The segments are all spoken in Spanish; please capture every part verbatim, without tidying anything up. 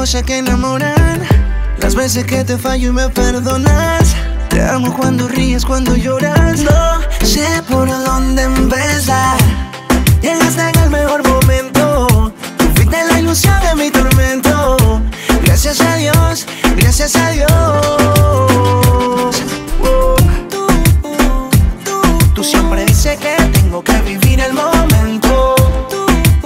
cosas que enamoran, las veces que te fallo y me perdonas. Te amo cuando ríes, cuando lloras. No sé por dónde empezar. Llegaste en el mejor momento. Tú fuiste la ilusión de mi tormento. Gracias a Dios, gracias a Dios. Oh, tú, tú, tú siempre dices que tengo que vivir el momento. Tú,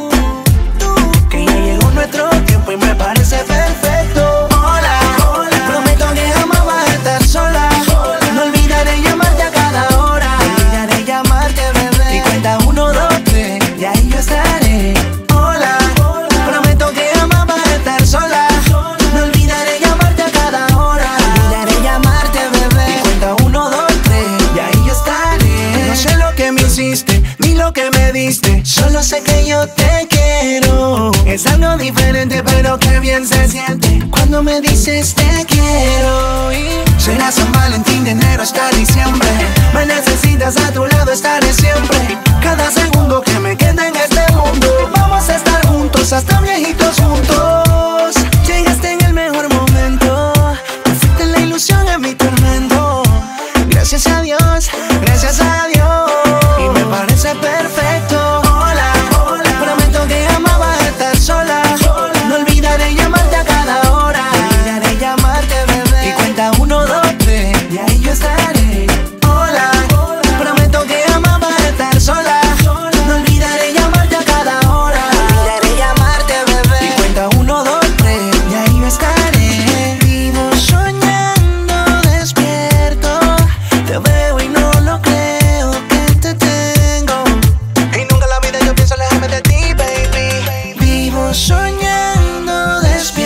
tú, que ya llegó nuestro tiempo y me parece perfecto. Hola, hola, prometo que jamás vas a estar sola. No olvidaré llamarte a cada hora. No olvidaré llamarte, bebé. Y cuenta uno, dos, tres, y ahí yo estaré. Hola, hola, prometo que jamás vas a estar sola. No olvidaré llamarte a cada hora. No olvidaré llamarte, bebé. Y cuenta uno, dos, tres, y ahí yo estaré. No sé lo que me hiciste, ni lo que me diste. Solo sé que yo te quiero. Es algo diferente, pero que bien se siente cuando me dices te quiero. Y será San Valentín, de enero hasta diciembre. Me necesitas a tu lado, estaré siempre. Cada segundo que me queda en este mundo, vamos a estar juntos hasta viejitos juntos. Llegaste en el mejor momento. Tú fuiste la ilusión en mi tormento. Gracias a Dios, gracias a Dios. Y me parece perfecto. Hola, hola, prometo que jamás vas a estar sola. No olvidaré llamarte a cada hora. No olvidaré llamarte, bebé. Y cuenta uno, dos, tres, y ahí yo estaré. Hola, hola, prometo que jamás vas a estar sola. No olvidaré llamarte a cada hora. No olvidaré llamarte, bebé. Y cuenta uno, dos, tres, y ahí yo estaré. Vivo soñando despierto. Te veo y no lo creo que te tengo. Y nunca en la vida yo pienso alejarme de ti, baby. Vivo soñando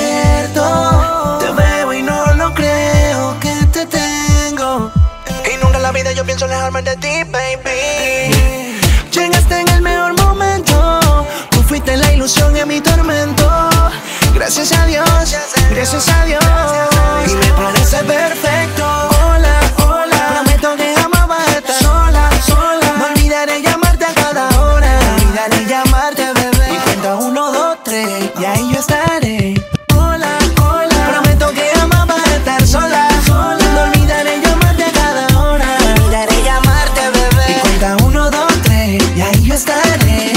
despierto. Te veo y no lo creo que te tengo. Y nunca en la vida yo pienso alejarme de ti, baby. Llegaste en el mejor momento. Tú fuiste la ilusión en mi tormento. Gracias a Dios, gracias a Dios. Y me parece perfecto. Hola, hola, prometo que jamás vas a estar sola, sola. No olvidaré llamarte a cada hora. No olvidaré llamarte, bebé. Y cuenta uno, dos, tres, y ahí yo estaré. Hola, hola, prometo que jamás vas a estar sola, sola. No olvidaré llamarte a cada hora. No olvidaré llamarte, bebé. Y cuenta uno, dos, tres, y ahí yo estaré.